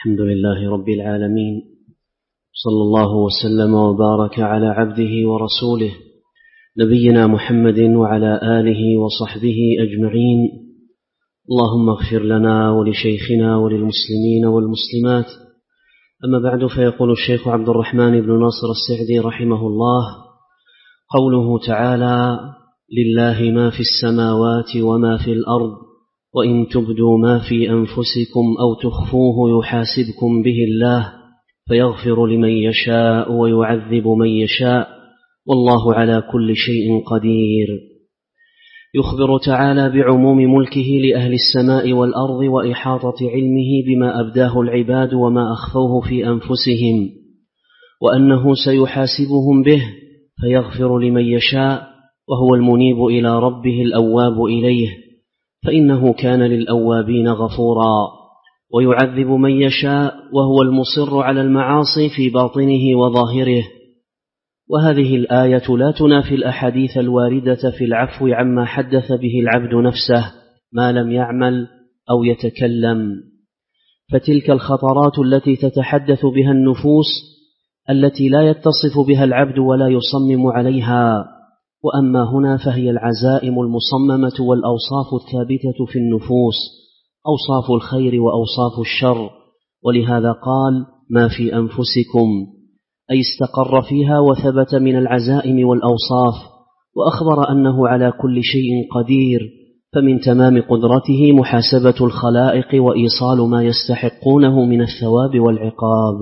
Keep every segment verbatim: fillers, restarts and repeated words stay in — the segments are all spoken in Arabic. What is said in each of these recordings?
الحمد لله رب العالمين، صلى الله وسلم وبارك على عبده ورسوله نبينا محمد وعلى آله وصحبه أجمعين. اللهم اغفر لنا ولشيخنا وللمسلمين والمسلمات. أما بعد، فيقول الشيخ عبد الرحمن بن ناصر السعدي رحمه الله: قوله تعالى: لله ما في السماوات وما في الأرض وإن تبدوا ما في أنفسكم أو تخفوه يحاسبكم به الله فيغفر لمن يشاء ويعذب من يشاء والله على كل شيء قدير. يخبر تعالى بعموم ملكه لأهل السماء والأرض وإحاطة علمه بما أبداه العباد وما أخفوه في أنفسهم، وأنه سيحاسبهم به فيغفر لمن يشاء، وهو المنيب إلى ربه الأواب إليه، فإنه كان للأوابين غفورا، ويعذب من يشاء وهو المصر على المعاصي في باطنه وظاهره. وهذه الآية لا تنافي الأحاديث الواردة في العفو عما حدث به العبد نفسه ما لم يعمل أو يتكلم، فتلك الخطرات التي تتحدث بها النفوس التي لا يتصف بها العبد ولا يصمم عليها. وأما هنا فهي العزائم المصممة والأوصاف الثابتة في النفوس، أوصاف الخير وأوصاف الشر، ولهذا قال: ما في أنفسكم، أي استقر فيها وثبت من العزائم والأوصاف، وأخبر أنه على كل شيء قدير، فمن تمام قدرته محاسبة الخلائق وإيصال ما يستحقونه من الثواب والعقاب.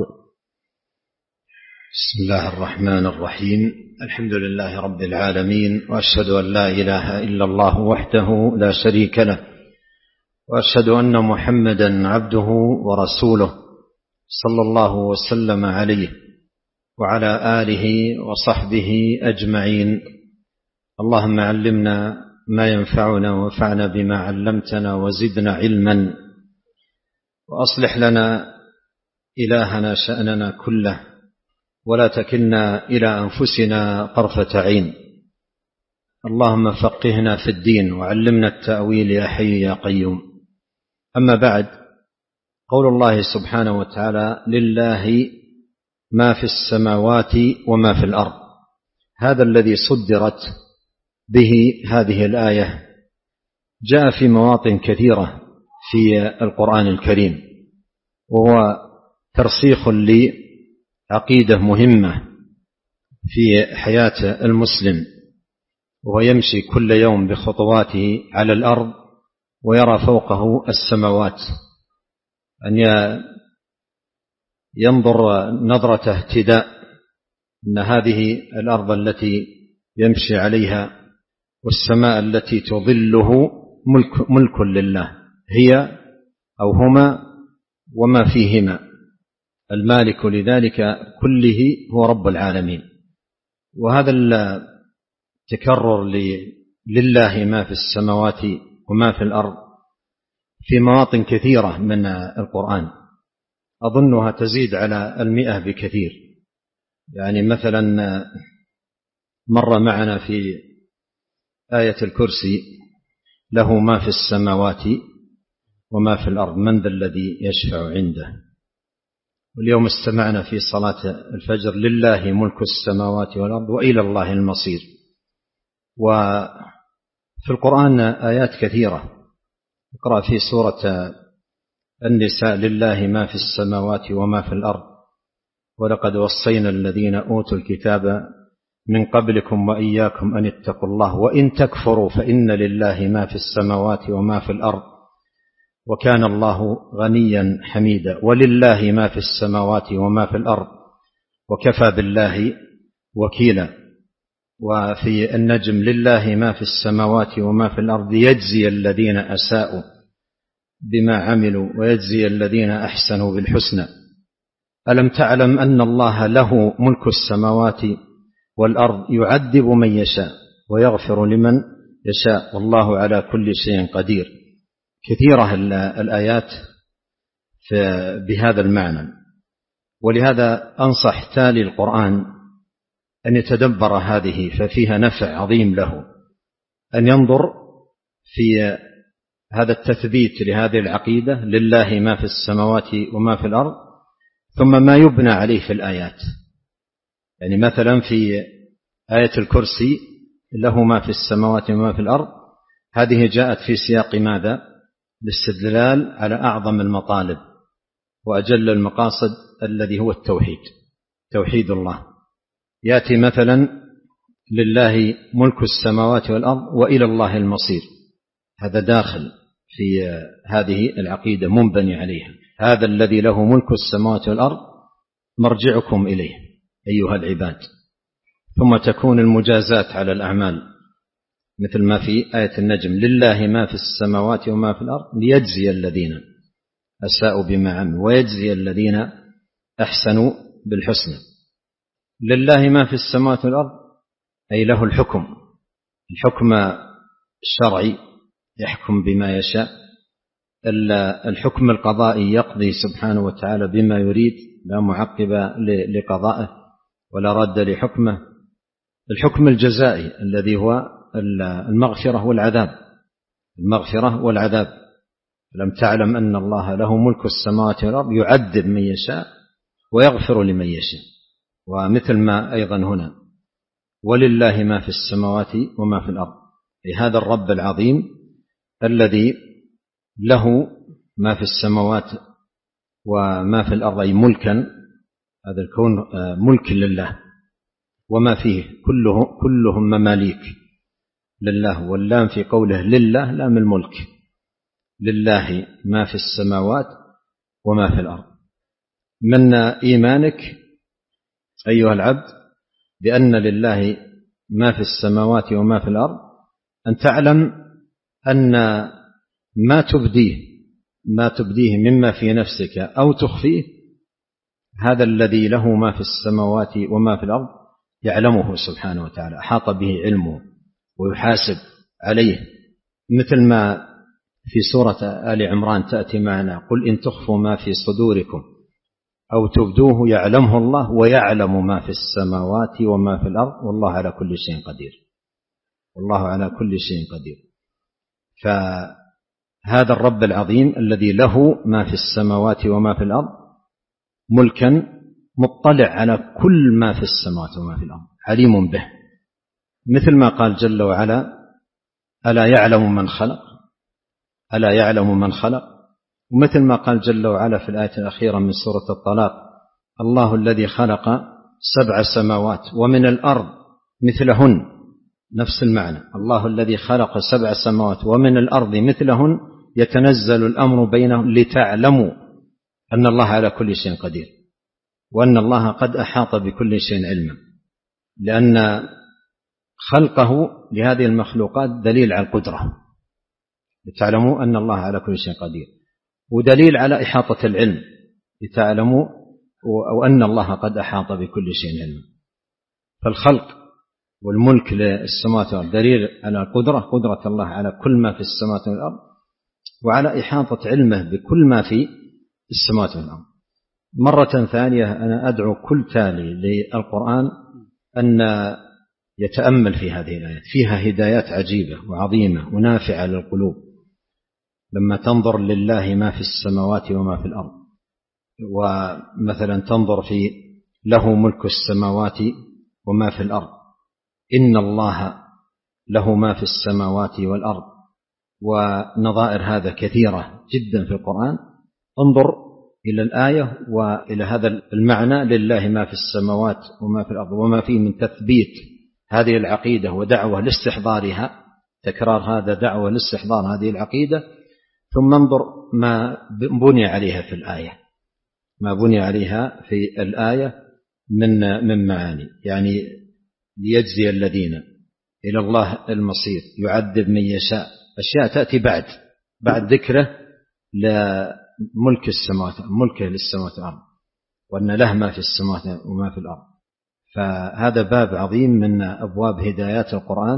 بسم الله الرحمن الرحيم. الحمد لله رب العالمين، وأشهد أن لا إله إلا الله وحده لا شريك له، وأشهد أن محمدا عبده ورسوله صلى الله وسلم عليه وعلى آله وصحبه أجمعين. اللهم علمنا ما ينفعنا وانفعنا بما علمتنا وزدنا علما، وأصلح لنا إلهنا شأننا كله، ولا تكلنا إلى أنفسنا طرفة عين. اللهم فقهنا في الدين وعلمنا التأويل يا حي يا قيوم. أما بعد، قول الله سبحانه وتعالى: لله ما في السماوات وما في الأرض، هذا الذي صدرت به هذه الآية جاء في مواطن كثيرة في القرآن الكريم، وهو ترسيخ لعقيدة مهمة في حياة المسلم، وهو يمشي كل يوم بخطواته على الأرض ويرى فوقه السماوات، أن ينظر نظرة اهتداء أن هذه الأرض التي يمشي عليها والسماء التي تظله ملك, ملك لله، هي أو هما وما فيهما، المالك لذلك كله هو رب العالمين. وهذا التكرر لله ما في السماوات وما في الأرض في مواطن كثيرة من القرآن، أظنها تزيد على المئة بكثير. يعني مثلا مر معنا في آية الكرسي: له ما في السماوات وما في الأرض من ذا الذي يشفع عنده. واليوم استمعنا في صلاة الفجر: لله ملك السماوات والأرض وإلى الله المصير. وفي القرآن آيات كثيرة. اقرأ في سورة النساء: لله ما في السماوات وما في الأرض ولقد وصينا الذين أوتوا الكتاب من قبلكم وإياكم أن اتقوا الله وإن تكفروا فإن لله ما في السماوات وما في الأرض وكان الله غنيا حميدا ولله ما في السماوات وما في الأرض وكفى بالله وكيلا. وفي النجم: لله ما في السماوات وما في الأرض يجزي الذين أساءوا بما عملوا ويجزي الذين أحسنوا بالحسنى. ألم تعلم أن الله له ملك السماوات والأرض يعذب من يشاء ويغفر لمن يشاء والله على كل شيء قدير. كثيرة الآيات بهذا المعنى، ولهذا أنصح تالي القرآن أن يتدبر هذه، ففيها نفع عظيم له، أن ينظر في هذا التثبيت لهذه العقيدة لله ما في السماوات وما في الأرض، ثم ما يبنى عليه في الآيات. يعني مثلا في آية الكرسي له ما في السماوات وما في الأرض، هذه جاءت في سياق ماذا؟ الاستدلال على أعظم المطالب وأجل المقاصد الذي هو التوحيد، توحيد الله. يأتي مثلا لله ملك السماوات والأرض وإلى الله المصير، هذا داخل في هذه العقيدة منبني عليها، هذا الذي له ملك السماوات والأرض مرجعكم إليه أيها العباد. ثم تكون المجازات على الأعمال مثل ما في آية النجم: لله ما في السماوات وما في الأرض ليجزي الذين أساءوا بما عملوا ويجزي الذين أحسنوا بالحسنى. لله ما في السماوات والأرض أي له الحكم، الحكم الشرعي يحكم بما يشاء، الحكم القضائي يقضي سبحانه وتعالى بما يريد، لا معقب لقضائه ولا رد لحكمه. الحكم الجزائي الذي هو المغفرة والعذاب، المغفرة والعذاب. لم تعلم أن الله له ملك السماوات والأرض يعذب من يشاء ويغفر لمن يشاء. ومثل ما أيضا هنا: ولله ما في السماوات وما في الأرض، هذا الرب العظيم الذي له ما في السماوات وما في الأرض، أي ملكا، هذا الكون ملك لله وما فيه كله كلهم مماليك لله. واللام في قوله لله لام الملك، لله ما في السماوات وما في الأرض. من إيمانك أيها العبد بأن لله ما في السماوات وما في الأرض أن تعلم أن ما تبديه ما تبديه مما في نفسك أو تخفيه، هذا الذي له ما في السماوات وما في الأرض يعلمه سبحانه وتعالى، أحاط به علمه ويحاسب عليه. مثل ما في سورة آل عمران تأتي معنا: قل إن تخفوا ما في صدوركم أو تبدوه يعلمه الله ويعلم ما في السماوات وما في الأرض والله على كل شيء قدير، والله على كل شيء قدير. فهذا الرب العظيم الذي له ما في السماوات وما في الأرض ملكا، مطلع على كل ما في السماوات وما في الأرض، عليم به. مثل ما قال جل وعلا: ألا يعلم من خلق، ألا يعلم من خلق. ومثل ما قال جل وعلا في الآية الأخيرة من سورة الطلاق: الله الذي خلق سبع سماوات ومن الأرض مثلهن، نفس المعنى، الله الذي خلق سبع سماوات ومن الأرض مثلهن يتنزل الأمر بينهم لتعلموا أن الله على كل شيء قدير وأن الله قد أحاط بكل شيء علما. لأن خلقه لهذه المخلوقات دليل على القدرة، لتعلموا أن الله على كل شيء قدير، ودليل على إحاطة العلم، لتعلموا أو أن الله قد أحاط بكل شيء علما. فالخلق والملك للسماوات والأرض دليل على القدرة، قدرة الله على كل ما في السماوات والأرض، وعلى إحاطة علمه بكل ما في السماوات والأرض. مرة ثانية أنا أدعو كل تالي للقرآن أن يتأمل في هذه الآيات، فيها هدايات عجيبة وعظيمة ونافعة للقلوب. لما تنظر لله ما في السماوات وما في الأرض، ومثلا تنظر في له ملك السماوات وما في الأرض، إن الله له ما في السماوات والأرض، ونظائر هذا كثيرة جدا في القرآن. انظر إلى الآية وإلى هذا المعنى: لله ما في السماوات وما في الأرض، وما فيه من تثبيت هذه العقيدة ودعوة لاستحضارها، تكرار هذا دعوة لاستحضار هذه العقيدة. ثم انظر ما بني عليها في الآية، ما بني عليها في الآية من من معاني، يعني ليجزي الذين، إلى الله المصير، يعذب من يشاء، أشياء تأتي بعد بعد ذكره لملك السماوات، ملكه للسماوات والأرض، وأن له ما في السماوات وما في الأرض. فهذا باب عظيم من أبواب هدايات القرآن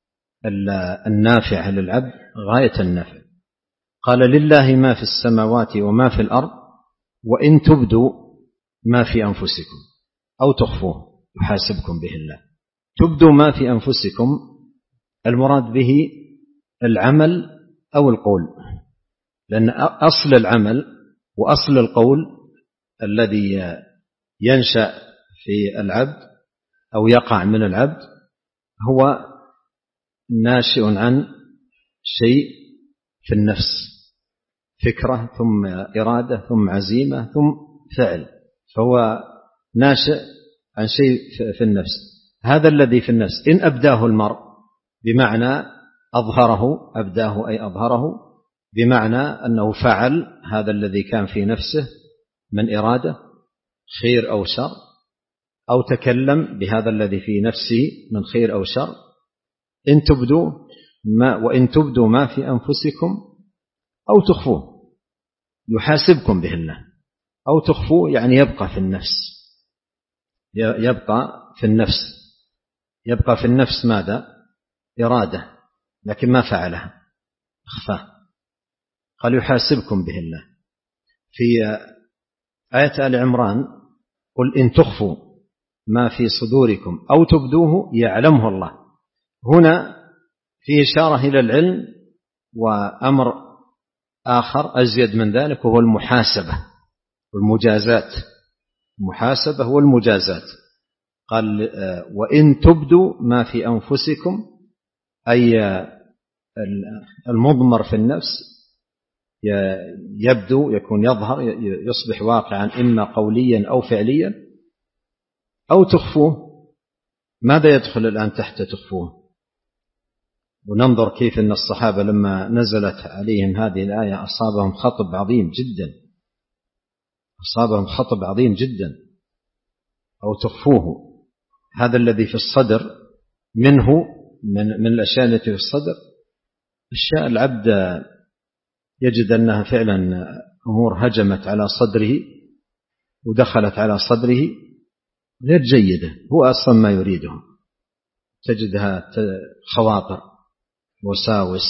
النافعة للعبد غاية النفع. قال: لله ما في السماوات وما في الأرض وإن تبدوا ما في أنفسكم أو تخفوه يحاسبكم به الله. تبدوا ما في أنفسكم، المراد به العمل أو القول، لأن أصل العمل وأصل القول الذي ينشأ في العبد أو يقع من العبد هو ناشئ عن شيء في النفس، فكرة ثم إرادة ثم عزيمة ثم فعل، فهو ناشئ عن شيء في النفس. هذا الذي في النفس إن أبداه المرء بمعنى أظهره، أبداه أي أظهره، بمعنى أنه فعل هذا الذي كان في نفسه من إرادة خير أو شر، أو تكلم بهذا الذي في نفسه من خير أو شر. إن تبدوا ما وإن تبدوا ما في أنفسكم أو تخفوه يحاسبكم به الله. أو تخفوه يعني يبقى في النفس، يبقى في النفس يبقى في النفس ماذا؟ إرادة، لكن ما فعلها، أخفاه. قال يحاسبكم به الله. في آية آل عمران قل إن تخفوا ما في صدوركم أو تبدوه يعلمه الله. هنا في إشارة إلى العلم وأمر آخر أزيد من ذلك، وهو المحاسبة والمجازات. المحاسبة والمجازات. قال وإن تبدوا ما في أنفسكم، أي المضمر في النفس يبدو، يكون يظهر، يصبح واقعا إما قوليا أو فعليا، أو تخفوه. ماذا يدخل الآن تحت تخفوه؟ وننظر كيف أن الصحابة لما نزلت عليهم هذه الآية أصابهم خطب عظيم جدا، أصابهم خطب عظيم جدا. أو تخفوه، هذا الذي في الصدر منه من, من الأشياء التي في الصدر، أشياء العبد يجد أنها فعلا أمور هجمت على صدره ودخلت على صدره غير جيدة، هو أصلا ما يريده. تجدها خواطر، وساوس،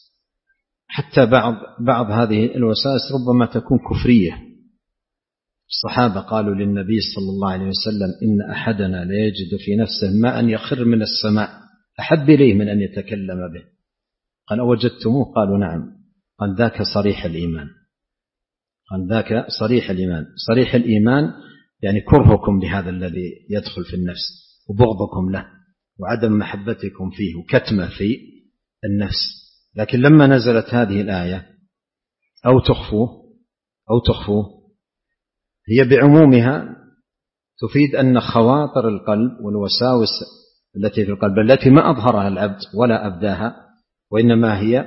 حتى بعض بعض هذه الوساوس ربما تكون كفرية. الصحابة قالوا للنبي صلى الله عليه وسلم إن أحدنا لا يجد في نفسه ما أن يخر من السماء أحب إليه من أن يتكلم به. قال أوجدتموه؟ قالوا نعم. قال ذاك صريح الإيمان. قال ذاك صريح الإيمان. صريح الإيمان يعني كرهكم لهذا الذي يدخل في النفس، وبغضكم له، وعدم محبتكم فيه، وكتمه في النفس. لكن لما نزلت هذه الآية أو تخفوه أو تخفوه هي بعمومها تفيد أن خواطر القلب والوساوس التي في القلب التي ما أظهرها العبد ولا أبداها، وإنما هي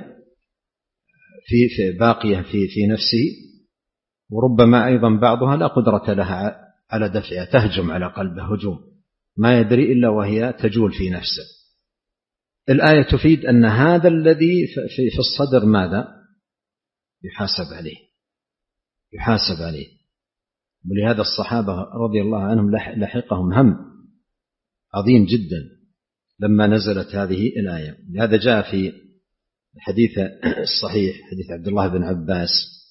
في, في باقية في, في نفسه، وربما أيضا بعضها لا قدرة لها على دفعها، تهجم على قلبه هجوم ما يدري إلا وهي تجول في نفسه. الآية تفيد أن هذا الذي في, في الصدر ماذا؟ يحاسب عليه، يحاسب عليه. ولهذا الصحابة رضي الله عنهم لحقهم هم عظيم جدا لما نزلت هذه الآية. لهذا جاء في الحديث الصحيح حديث عبد الله بن عباس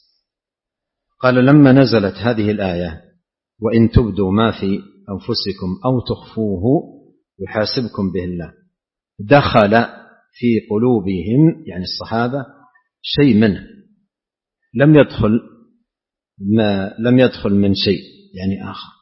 قال لما نزلت هذه الآية وإن تبدوا ما في أنفسكم أو تخفوه يحاسبكم به الله، دخل في قلوبهم يعني الصحابة شيء منه، لم يدخل ما لم يدخل من شيء يعني آخر.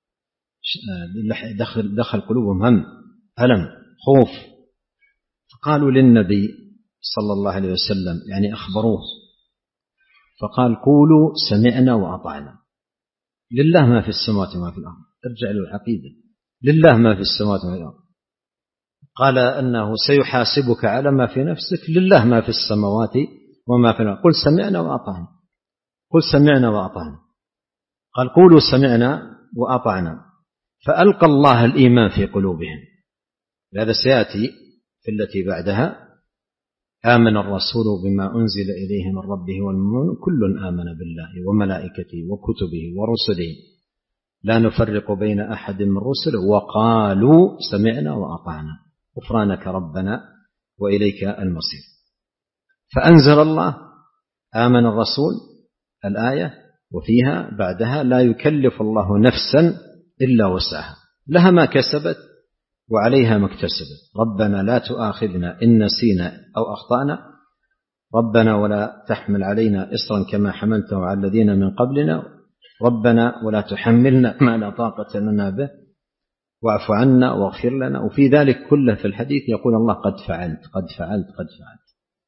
دخل, دخل قلوبهم هم، ألم، خوف. فقالوا للنبي صلى الله عليه وسلم يعني أخبروه، فقال قولوا سمعنا وأطعنا. لله ما في السماوات وما في الأرض، ارجع للعقيدة، لله ما في السماوات وما في الأرض. قال أنه سيحاسبك على ما في نفسك، لله ما في السماوات وما في الأرض. قل سمعنا وأطعنا، قل سمعنا وأطعنا. قال قولوا سمعنا وأطعنا، فألقى الله الإيمان في قلوبهم. هذا سيأتي في التي بعدها آمن الرسول بما أنزل إليه من ربه والمؤمنون كل آمن بالله وملائكته وكتبه ورسله لا نفرق بين أحد من رسله وقالوا سمعنا وأطعنا غفرانك ربنا وإليك المصير. فأنزل الله آمن الرسول الآية، وفيها بعدها لا يكلف الله نفسا إلا وسعها، لها ما كسبت وعليها ما اكتسبت. ربنا لا تؤاخذنا إن نسينا أو أخطأنا، ربنا ولا تحمل علينا إصرا كما حملته على الذين من قبلنا، ربنا ولا تحملنا ما لا طاقة لنا به، واعف عنا واغفر لنا. وفي ذلك كله في الحديث يقول الله قد فعلت قد فعلت قد فعلت.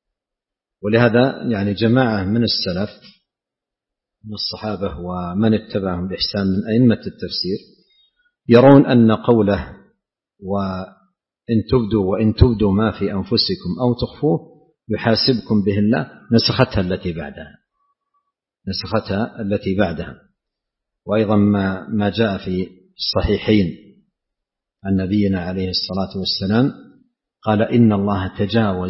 ولهذا يعني جماعة من السلف من الصحابة ومن اتبعهم بإحسان من أئمة التفسير يرون أن قوله وإن تبدوا وإن تبدوا ما في أنفسكم أو تخفوه يحاسبكم به الله نسختها التي بعدها نسختها التي بعدها. وأيضا ما ما جاء في الصحيحين عن نبينا عليه الصلاة والسلام قال إن الله تجاوز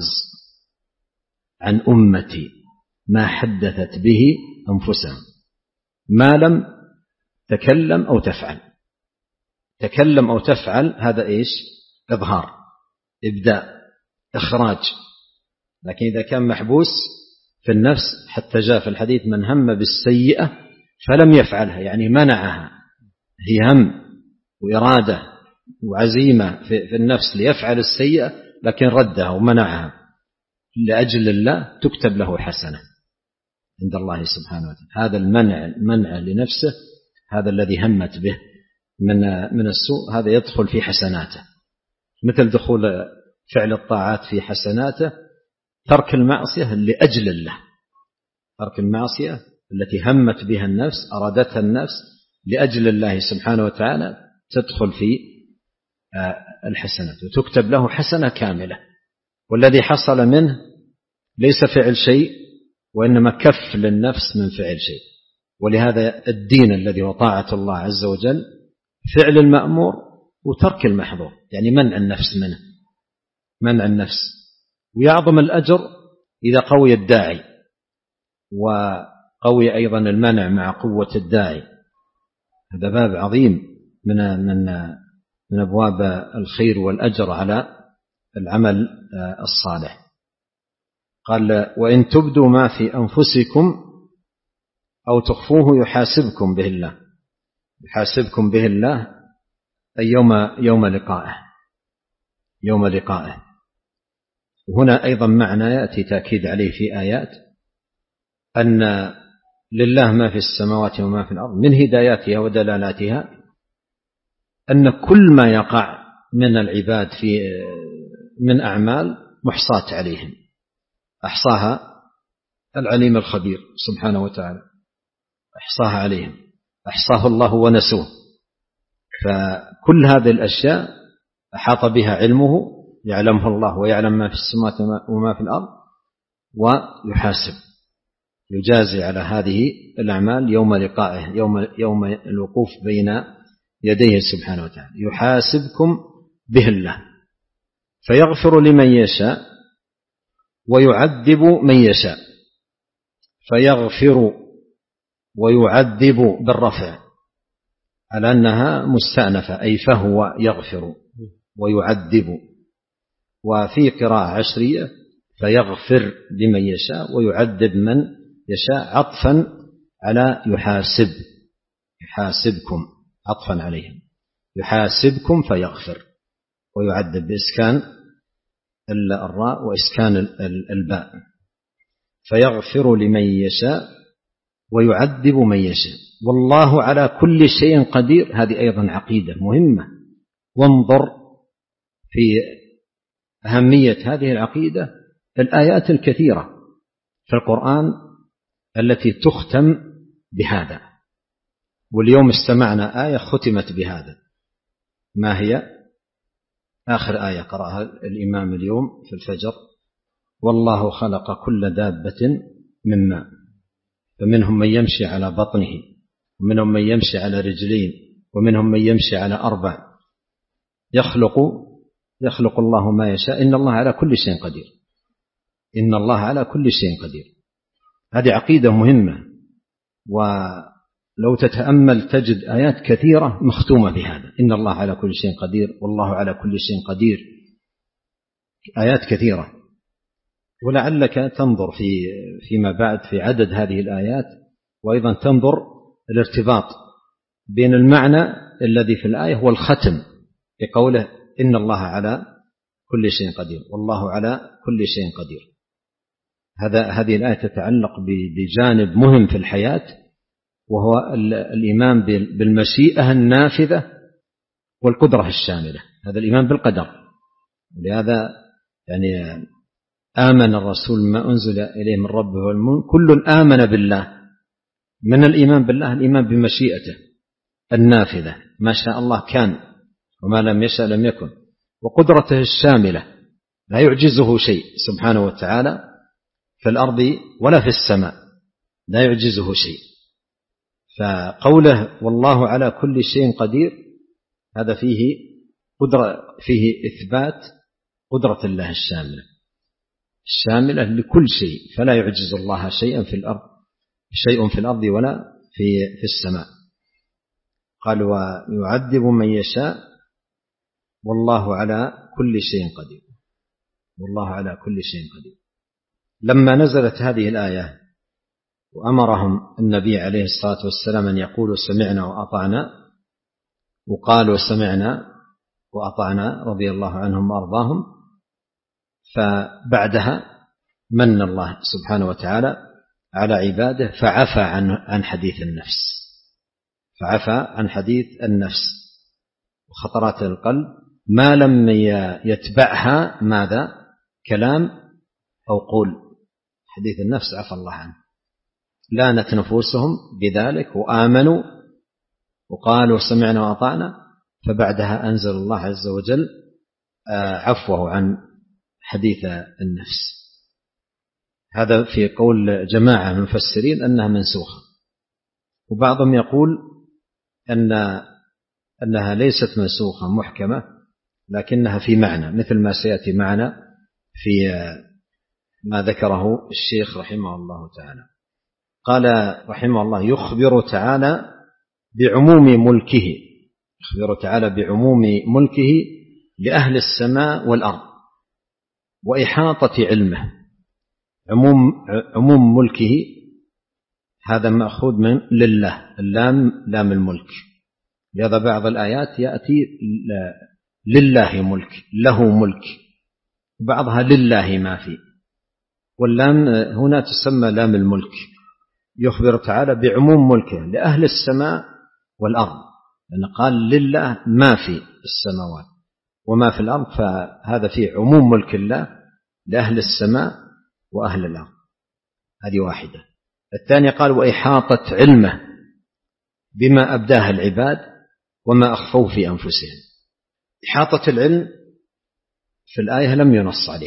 عن أمتي ما حدثت به أنفسهم ما لم تكلم أو تفعل. تكلم أو تفعل هذا إيش؟ إظهار، إبداء، إخراج. لكن إذا كان محبوس في النفس حتى جاء في الحديث من هم بالسيئة فلم يفعلها، يعني منعها، هي هم وإرادة وعزيمة في النفس ليفعل السيئة لكن ردها ومنعها لأجل الله تكتب له حسنة عند الله سبحانه وتعالى. هذا المنع المنع لنفسه هذا الذي همت به من من السوء هذا يدخل في حسناته، مثل دخول فعل الطاعات في حسناته ترك المعصية لأجل الله. ترك المعصية التي همت بها النفس أرادتها النفس لأجل الله سبحانه وتعالى تدخل في الحسنات وتكتب له حسنة كاملة. والذي حصل منه ليس فعل شيء وإنما كف للنفس من فعل شيء. ولهذا الدين الذي هو طاعة الله عز وجل فعل المأمور وترك المحظور، يعني منع النفس منه، منع النفس. ويعظم الأجر إذا قوي الداعي وقوي أيضا المنع مع قوة الداعي. هذا باب عظيم من من من أبواب الخير والأجر على العمل الصالح. قال وإن تبدوا ما في أنفسكم أو تخفوه يحاسبكم به الله. يحاسبكم به الله أي يوم يوم لقائه يوم لقائه. وهنا أيضا معنى يأتي تأكيد عليه في آيات أن لله ما في السماوات وما في الأرض من هداياتها ودلالاتها أن كل ما يقع من العباد في من أعمال محصاة عليهم، أحصاها العليم الخبير سبحانه وتعالى، أحصاها عليهم، أحصاه الله ونسوه. فكل هذه الأشياء أحاط بها علمه يعلمه الله ويعلم ما في السماوات وما في الأرض ويحاسب يجازي على هذه الأعمال يوم لقائه يوم, يوم الوقوف بين يديه سبحانه وتعالى. يحاسبكم به الله فيغفر لمن يشاء ويعذب من يشاء. فيغفر ويعذب بالرفع على أنها مستأنفة أي فهو يغفر ويعذب. وفي قراءة عشرية فيغفر لمن يشاء ويعذب من يشاء عطفا على يحاسب يحاسبكم عطفا عليهم يحاسبكم فيغفر ويعذب بإسكان الراء وإسكان الباء. فيغفر لمن يشاء ويعذب من يشاء والله على كل شيء قدير. هذه أيضا عقيدة مهمة. وانظر في أهمية هذه العقيدة الآيات الكثيرة في القرآن التي تختم بهذا. واليوم استمعنا آية ختمت بهذا. ما هي؟ آخر آية قرأها الإمام اليوم في الفجر: والله خلق كل دابة من ماء فمنهم من يمشي على بطنه ومنهم من يمشي على رجلين ومنهم من يمشي على أربع يخلق يخلق الله ما يشاء إن الله على كل شيء قدير. إن الله على كل شيء قدير. هذه عقيدة مهمة. ولو تتأمل تجد آيات كثيرة مختومة بهذا: إن الله على كل شيء قدير، والله على كل شيء قدير. آيات كثيرة. ولعلك تنظر في فيما بعد في عدد هذه الآيات وأيضا تنظر الارتباط بين المعنى الذي في الآية والختم بقوله إن الله على كل شيء قدير والله على كل شيء قدير. هذا هذه الآية تتعلق بجانب مهم في الحياة، وهو الإيمان بالمشيئة النافذة والقدرة الشاملة. هذا الإيمان بالقدر. ولهذا يعني آمن الرسول ما أنزل إليه من ربه والمؤمنون كل آمن بالله. من الإيمان بالله الإيمان بمشيئته النافذة، ما شاء الله كان وما لم يشاء لم يكن، وقدرته الشاملة لا يعجزه شيء سبحانه وتعالى في الأرض ولا في السماء، لا يعجزه شيء. فقوله والله على كل شيء قدير هذا فيه قدرة، فيه إثبات قدرة الله الشاملة الشاملة لكل شيء، فلا يعجز الله شيئا في الأرض شيء في الأرض ولا في في السماء. قال ويعذب من يشاء والله على كل شيء قدير. والله على كل شيء قدير. لما نزلت هذه الآية وأمرهم النبي عليه الصلاة والسلام أن يقولوا سمعنا وأطعنا، وقالوا سمعنا وأطعنا رضي الله عنهم وأرضاهم، فبعدها من الله سبحانه وتعالى على عباده فعفى عن عن حديث النفس فعفى عن حديث النفس وخطرات القلب ما لم يتبعها ماذا؟ كلام أو قول. حديث النفس عفى الله عنه، لانت نفوسهم بذلك وآمنوا وقالوا سمعنا وأطعنا، فبعدها أنزل الله عز وجل عفوه عن حديث النفس. هذا في قول جماعة من المفسرين أنها منسوخة، وبعضهم يقول أن أنها ليست منسوخة محكمة لكنها في معنى، مثل ما سيأتي معنا في ما ذكره الشيخ رحمه الله تعالى. قال رحمه الله يخبر تعالى بعموم ملكه يخبر تعالى بعموم ملكه لأهل السماء والأرض وإحاطة علمه. عموم عموم ملكه هذا مأخوذ من لله، اللام لام الملك. لهذا بعض الآيات يأتي لله ملك، له ملك، بعضها لله ما في، واللام هنا تسمى لام الملك. يخبر تعالى بعموم ملكه لأهل السماء والأرض، لأن قال لله ما في السماوات وما في الأرض، فهذا فيه عموم ملك الله لأهل السماء وأهل الأرض. هذه واحدة. الثانية قال وإحاطة علمه بما أبداه العباد وما أخفوه في أنفسهم. إحاطة العلم في الآية لم ينص عليه،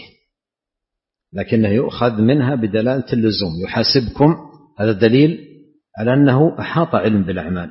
لكنه يؤخذ منها بدلالة اللزوم. يحاسبكم، هذا دليل على أنه أحاط علم بالأعمال.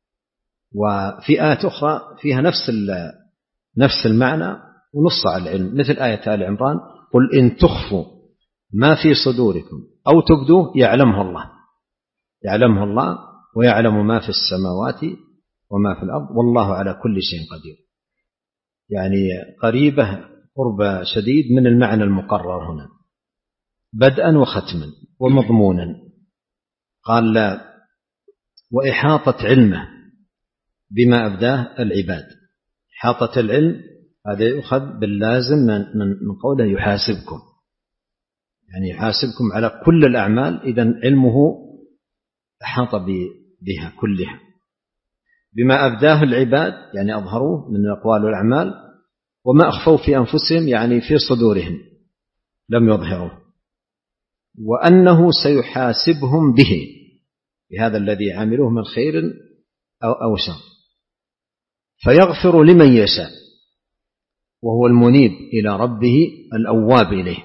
وفي آيات أخرى فيها نفس نفس المعنى ونص على العلم، مثل آية آل عمران قل إن تخفوا ما في صدوركم أو تبدوه يعلمه الله يعلمه الله ويعلم ما في السماوات وما في الأرض والله على كل شيء قدير. يعني قريبة قرب شديد من المعنى المقرر هنا بدءا وختما ومضمونا. قال لا وإحاطة علمه بما أبداه العباد. إحاطة العلم هذا يؤخذ باللازم من قوله يحاسبكم، يعني يحاسبكم على كل الأعمال، إذن علمه أحاط بها كلها. بما أبداه العباد يعني أظهروه من الأقوال والأعمال، وما أخفوا في أنفسهم يعني في صدورهم لم يظهروه، وأنه سيحاسبهم به بهذا الذي عملوه من خير أو, أو شر، فيغفر لمن يشاء وهو المنيب إلى ربه الأواب إليه،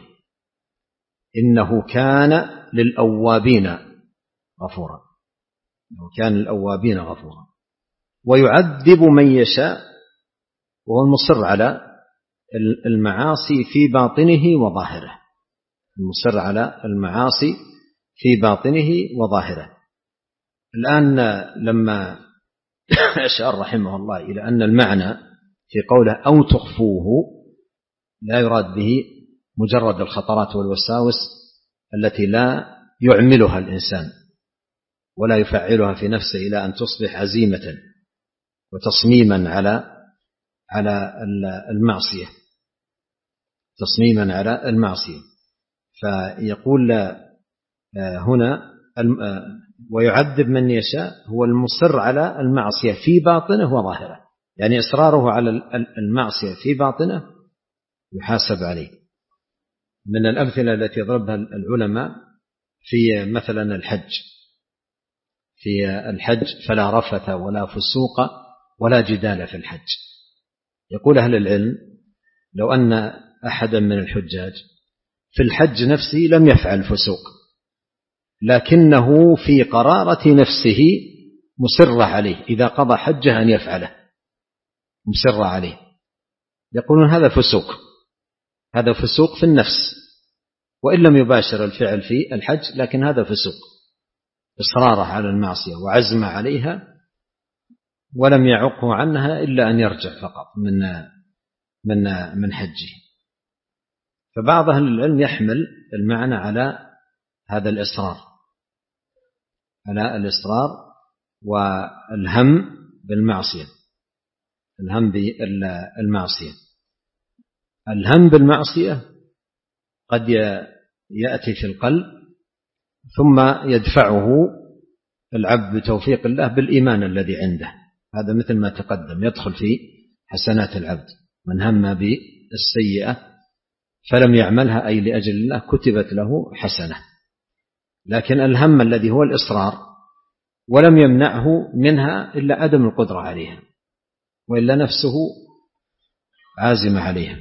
إنه كان للأوابين غفورا إنه كان للأوابين غفورا. ويعذب من يشاء وهو المصر على المعاصي في باطنه وظاهره المصر على المعاصي في باطنه وظاهره. الآن لما أشار رحمه الله إلى أن المعنى في قوله أو تخفوه لا يراد به مجرد الخطرات والوساوس التي لا يعملها الإنسان ولا يفعلها في نفسه إلى أن تصبح عزيمة وتصميما على على المعصية تصميما على المعصية فيقول هنا ويعذب من يشاء هو المصر على المعصية في باطنه وظاهره، يعني إصراره على المعصية في باطنه يحاسب عليه. من الأمثلة التي ضربها العلماء في مثلا الحج، في الحج فلا رفث ولا فسوق ولا جدال في الحج. يقول أهل العلم لو أن أحدا من الحجاج في الحج نفسه لم يفعل فسوق، لكنه في قرارة نفسه مصر عليه إذا قضى حجه أن يفعله، مصر عليه، يقولون هذا فسوق، هذا فسوق في النفس وإن لم يباشر الفعل في الحج، لكن هذا فسوق، إصراره على المعصية وعزم عليها ولم يعقه عنها إلا أن يرجع فقط من من من حجه. فبعض أهل العلم يحمل المعنى على هذا الإصرار، على الإصرار والهم بالمعصية، الهم بالمعصية. الهم بالمعصية قد يأتي في القلب ثم يدفعه العبد بتوفيق الله بالإيمان الذي عنده، هذا مثل ما تقدم يدخل في حسنات العبد. من هم بالسيئة فلم يعملها أي لأجل الله كتبت له حسنة. لكن الهم الذي هو الإصرار ولم يمنعه منها إلا عدم القدرة عليها، وإلا نفسه عازمة عليها.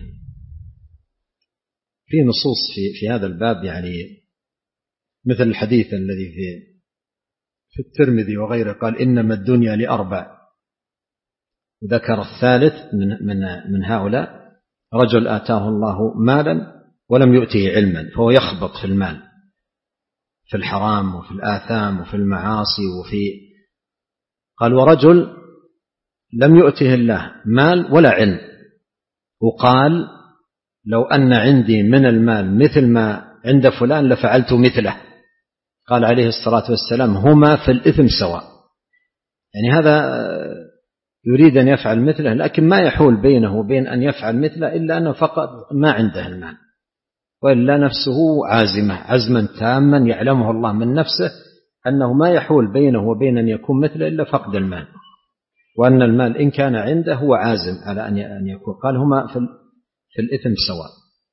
في نصوص في, في هذا الباب، يعني مثل الحديث الذي في في الترمذي وغيره قال إنما الدنيا لأربع، ذكر الثالث من, من, من هؤلاء رجل آتاه الله مالا ولم يؤته علما فهو يخبط في المال، في الحرام وفي الآثام وفي المعاصي وفي قال ورجل لم يؤته الله مال ولا علم، وقال لو أن عندي من المال مثل ما عند فلان لفعلت مثله. قال عليه الصلاة والسلام هما في الإثم سواء، يعني هذا يريد أن يفعل مثله لكن ما يحول بينه وبين أن يفعل مثله إلا أنه فقط ما عنده المال، وإلا نفسه عازمة عزما تاما يعلمه الله من نفسه أنه ما يحول بينه وبين أن يكون مثله إلا فقد المال، وأن المال إن كان عنده هو عازم على أن يكون. قال هما في الإثم سواء.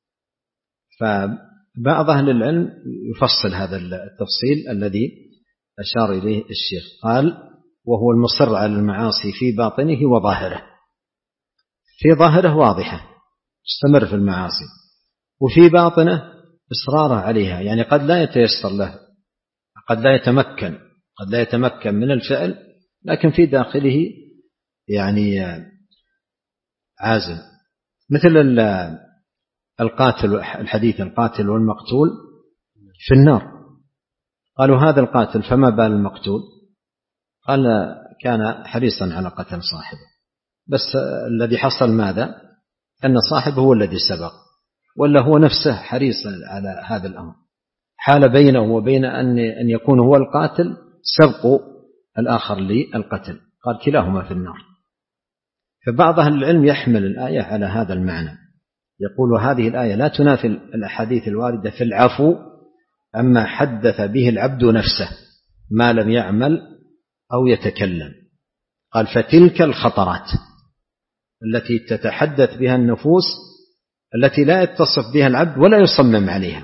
فبعض أهل العلم يفصل هذا التفصيل الذي أشار إليه الشيخ، قال وهو المصر على المعاصي في باطنه وظاهره. في ظاهره واضحة استمر في المعاصي، وفي باطنه إصراره عليها، يعني قد لا يتيسر له، قد لا يتمكن قد لا يتمكن من الفعل، لكن في داخله يعني عازم. مثل القاتل، الحديث القاتل والمقتول في النار. قالوا هذا القاتل فما بال المقتول؟ قال كان حريصا على قتل صاحبه، بس الذي حصل ماذا؟ أن صاحبه هو الذي سبق، ولا هو نفسه حريص على هذا الأمر، حال بينه وبين أن يكون هو القاتل سبق الآخر للقتل. قال كلاهما في النار. فبعض أهل العلم يحمل الآية على هذا المعنى، يقول هذه الآية لا تنافي الأحاديث الواردة في العفو أما حدث به العبد نفسه ما لم يعمل أو يتكلم. قال فتلك الخطرات التي تتحدث بها النفوس التي لا يتصف بها العبد ولا يصمم عليها،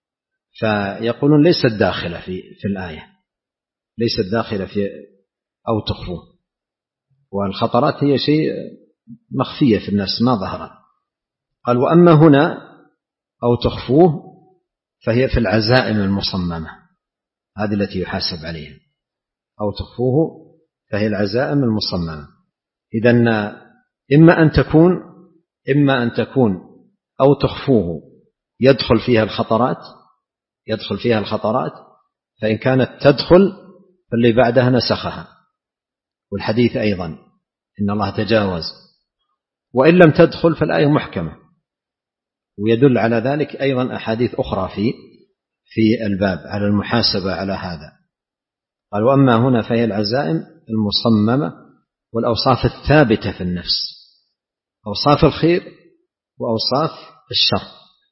فيقولون ليست داخلة في, في الآية، ليست داخلة في أو تخفوه، والخطرات هي شيء مخفية في النفس ما ظهرت. قال وأما هنا أو تخفوه فهي في العزائم المصممة، هذه التي يحاسب عليها. أو تخفوه فهي العزائم المصممة. إذن إما أن تكون إما أن تكون أو تخفوه يدخل فيها الخطرات يدخل فيها الخطرات فإن كانت تدخل فاللي بعدها نسخها، والحديث أيضا إن الله تجاوز. وإن لم تدخل فالآية محكمة، ويدل على ذلك أيضا أحاديث أخرى في في الباب على المحاسبة على هذا. قال وأما هنا فهي العزائم المصممة والأوصاف الثابتة في النفس، أوصاف الخير وأوصاف الشر.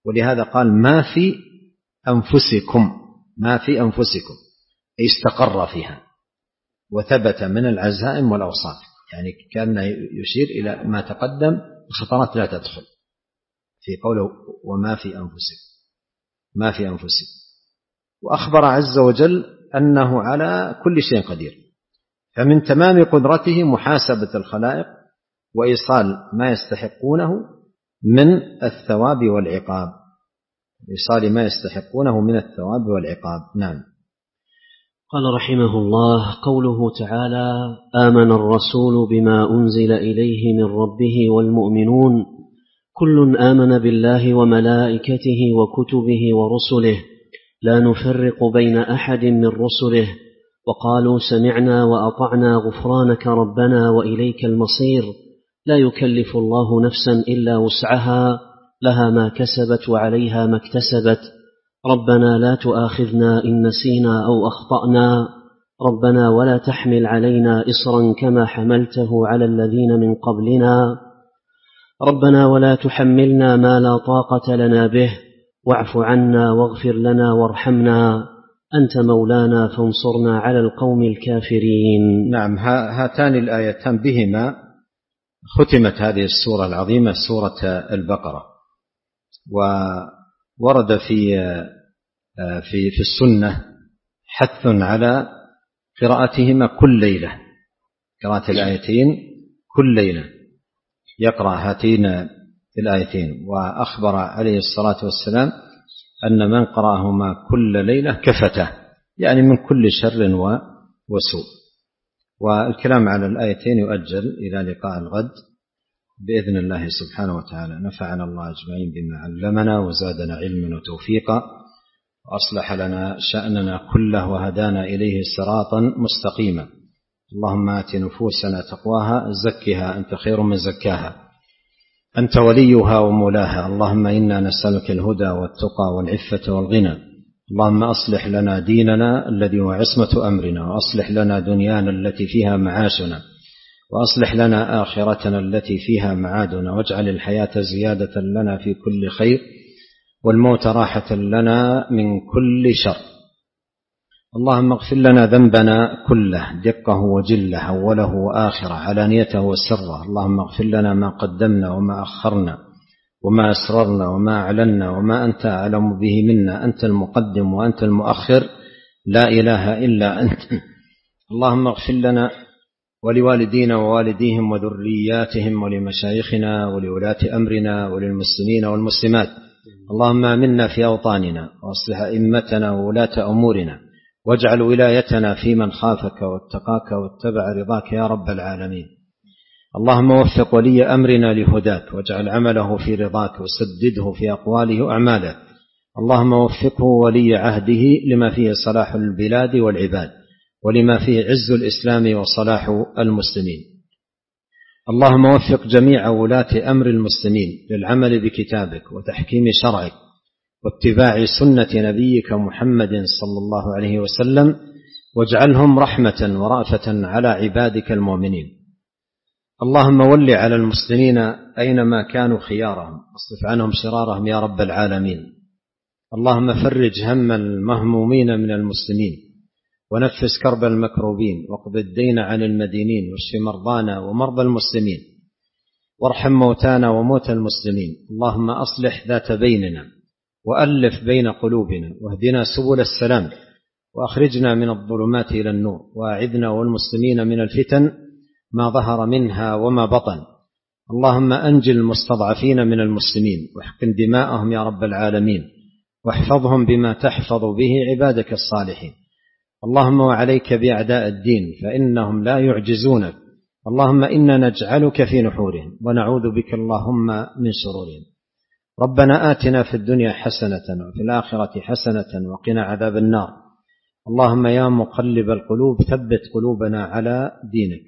ولهذا قال ما في أنفسكم، ما في أنفسكم أي استقر فيها وثبت من العزائم والأوصاف، يعني كان يشير إلى ما تقدم الخطرات لا تدخل في قوله وما في أنفسكم، ما في أنفسكم. وأخبر عز وجل أنه على كل شيء قدير، فمن تمام قدرته محاسبة الخلائق وإيصال ما يستحقونه من الثواب والعقاب، إيصال ما يستحقونه من الثواب والعقاب. نعم. قال رحمه الله: قوله تعالى: آمن الرسول بما أنزل إليه من ربه والمؤمنون كل آمن بالله وملائكته وكتبه ورسله لا نفرق بين أحد من رسله وقالوا سمعنا وأطعنا غفرانك ربنا وإليك المصير لا يكلف الله نفسا إلا وسعها لها ما كسبت وعليها ما اكتسبت ربنا لا تؤاخذنا إن نسينا أو أخطأنا ربنا ولا تحمل علينا إصرا كما حملته على الذين من قبلنا ربنا ولا تحملنا ما لا طاقة لنا به واعف عنا واغفر لنا وارحمنا أنت مولانا فانصرنا على القوم الكافرين. نعم، هاتان الآيتان بهما ختمت هذه السورة العظيمة سورة البقرة، وورد في في في السنة حث على قراءتهما كل ليلة، قراءة الآيتين كل ليلة يقرأ هاتين الآيتين، وأخبر عليه الصلاة والسلام أن من قرأهما كل ليلة كفته، يعني من كل شر وسوء. والكلام على الآيتين يؤجل إلى لقاء الغد بإذن الله سبحانه وتعالى. نفعنا الله أجمعين بما علمنا وزادنا علما وتوفيقا وأصلح لنا شأننا كله وهدانا إليه صراطا مستقيما. اللهم آت نفوسنا تقواها زكها أنت خير من زكاها أنت وليها ومولاها. اللهم إنا نسألك الهدى والتقى والعفة والغنى. اللهم أصلح لنا ديننا الذي هو عصمة أمرنا، وأصلح لنا دنيانا التي فيها معاشنا، وأصلح لنا آخرتنا التي فيها معادنا، واجعل الحياة زيادة لنا في كل خير والموت راحة لنا من كل شر. اللهم اغفر لنا ذنبنا كله دقه وجله أوله وآخره علانيته وسره. اللهم اغفر لنا ما قدمنا وما أخرنا وما أسررنا وما أعلنا وما أنت أعلم به منا، أنت المقدم وأنت المؤخر لا إله إلا أنت. اللهم اغفر لنا ولوالدينا ووالديهم وذرياتهم ولمشايخنا ولولاة أمرنا وللمسلمين والمسلمات. اللهم آمنا في أوطاننا وأصلح أئمتنا وولاة أمورنا، واجعل ولايتنا في من خافك واتقاك واتبع رضاك يا رب العالمين. اللهم وفق ولي أمرنا لهداك، واجعل عمله في رضاك وسدده في أقواله وأعماله. اللهم وفقه ولي عهده لما فيه صلاح البلاد والعباد، ولما فيه عز الإسلام وصلاح المسلمين. اللهم وفق جميع ولاة أمر المسلمين للعمل بكتابك وتحكيم شرعك واتباع سنة نبيك محمد صلى الله عليه وسلم، واجعلهم رحمة ورأفة على عبادك المؤمنين. اللهم ول على المسلمين أينما كانوا خيارهم، واصرف عنهم شرارهم يا رب العالمين. اللهم فرج هم المهمومين من المسلمين، ونفس كرب المكروبين، واقض الدين عن المدينين، واشف مرضانا ومرضى المسلمين، وارحم موتانا وموتى المسلمين. اللهم أصلح ذات بيننا وألف بين قلوبنا، واهدنا سبل السلام، وأخرجنا من الظلمات إلى النور، وأعذنا والمسلمين من الفتن ما ظهر منها وما بطن. اللهم أنجل المستضعفين من المسلمين، واحقن دماءهم يا رب العالمين، واحفظهم بما تحفظ به عبادك الصالحين. اللهم وعليك بأعداء الدين فإنهم لا يعجزونك. اللهم إنا نجعلك في نحورهم ونعوذ بك اللهم من شرورهم. ربنا آتنا في الدنيا حسنة وفي الآخرة حسنة وقنا عذاب النار. اللهم يا مقلب القلوب ثبت قلوبنا على دينك.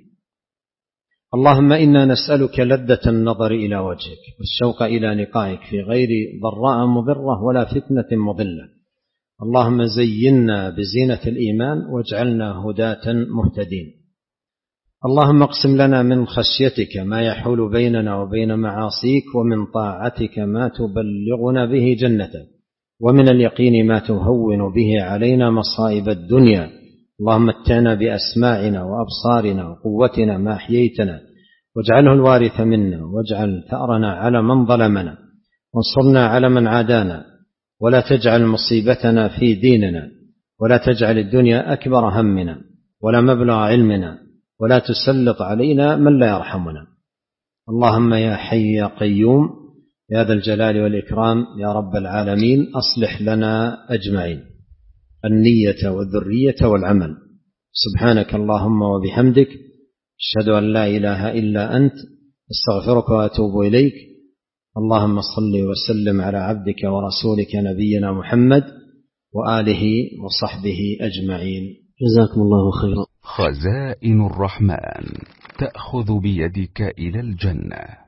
اللهم إنا نسألك لذة النظر إلى وجهك والشوق إلى لقائك في غير ضراء مضرة ولا فتنة مضلة. اللهم زينا بزينة الإيمان واجعلنا هداة مهتدين. اللهم اقسم لنا من خشيتك ما يحول بيننا وبين معاصيك، ومن طاعتك ما تبلغنا به جنتك، ومن اليقين ما تهون به علينا مصائب الدنيا. اللهم متعنا بأسماعنا وأبصارنا وقوتنا ما أحييتنا، واجعله الوارث منا، واجعل ثأرنا على من ظلمنا، وانصرنا على من عادانا، ولا تجعل مصيبتنا في ديننا، ولا تجعل الدنيا أكبر همنا ولا مبلغ علمنا، ولا تسلط علينا من لا يرحمنا. اللهم يا حي يا قيوم يا ذا الجلال والإكرام يا رب العالمين، أصلح لنا أجمعين النية والذرية والعمل. سبحانك اللهم وبحمدك، أشهد أن لا إله إلا أنت، استغفرك وأتوب إليك. اللهم صل وسلم على عبدك ورسولك نبينا محمد وآله وصحبه أجمعين. جزاكم الله خيرا. خزائن الرحمن تأخذ بيدك إلى الجنة.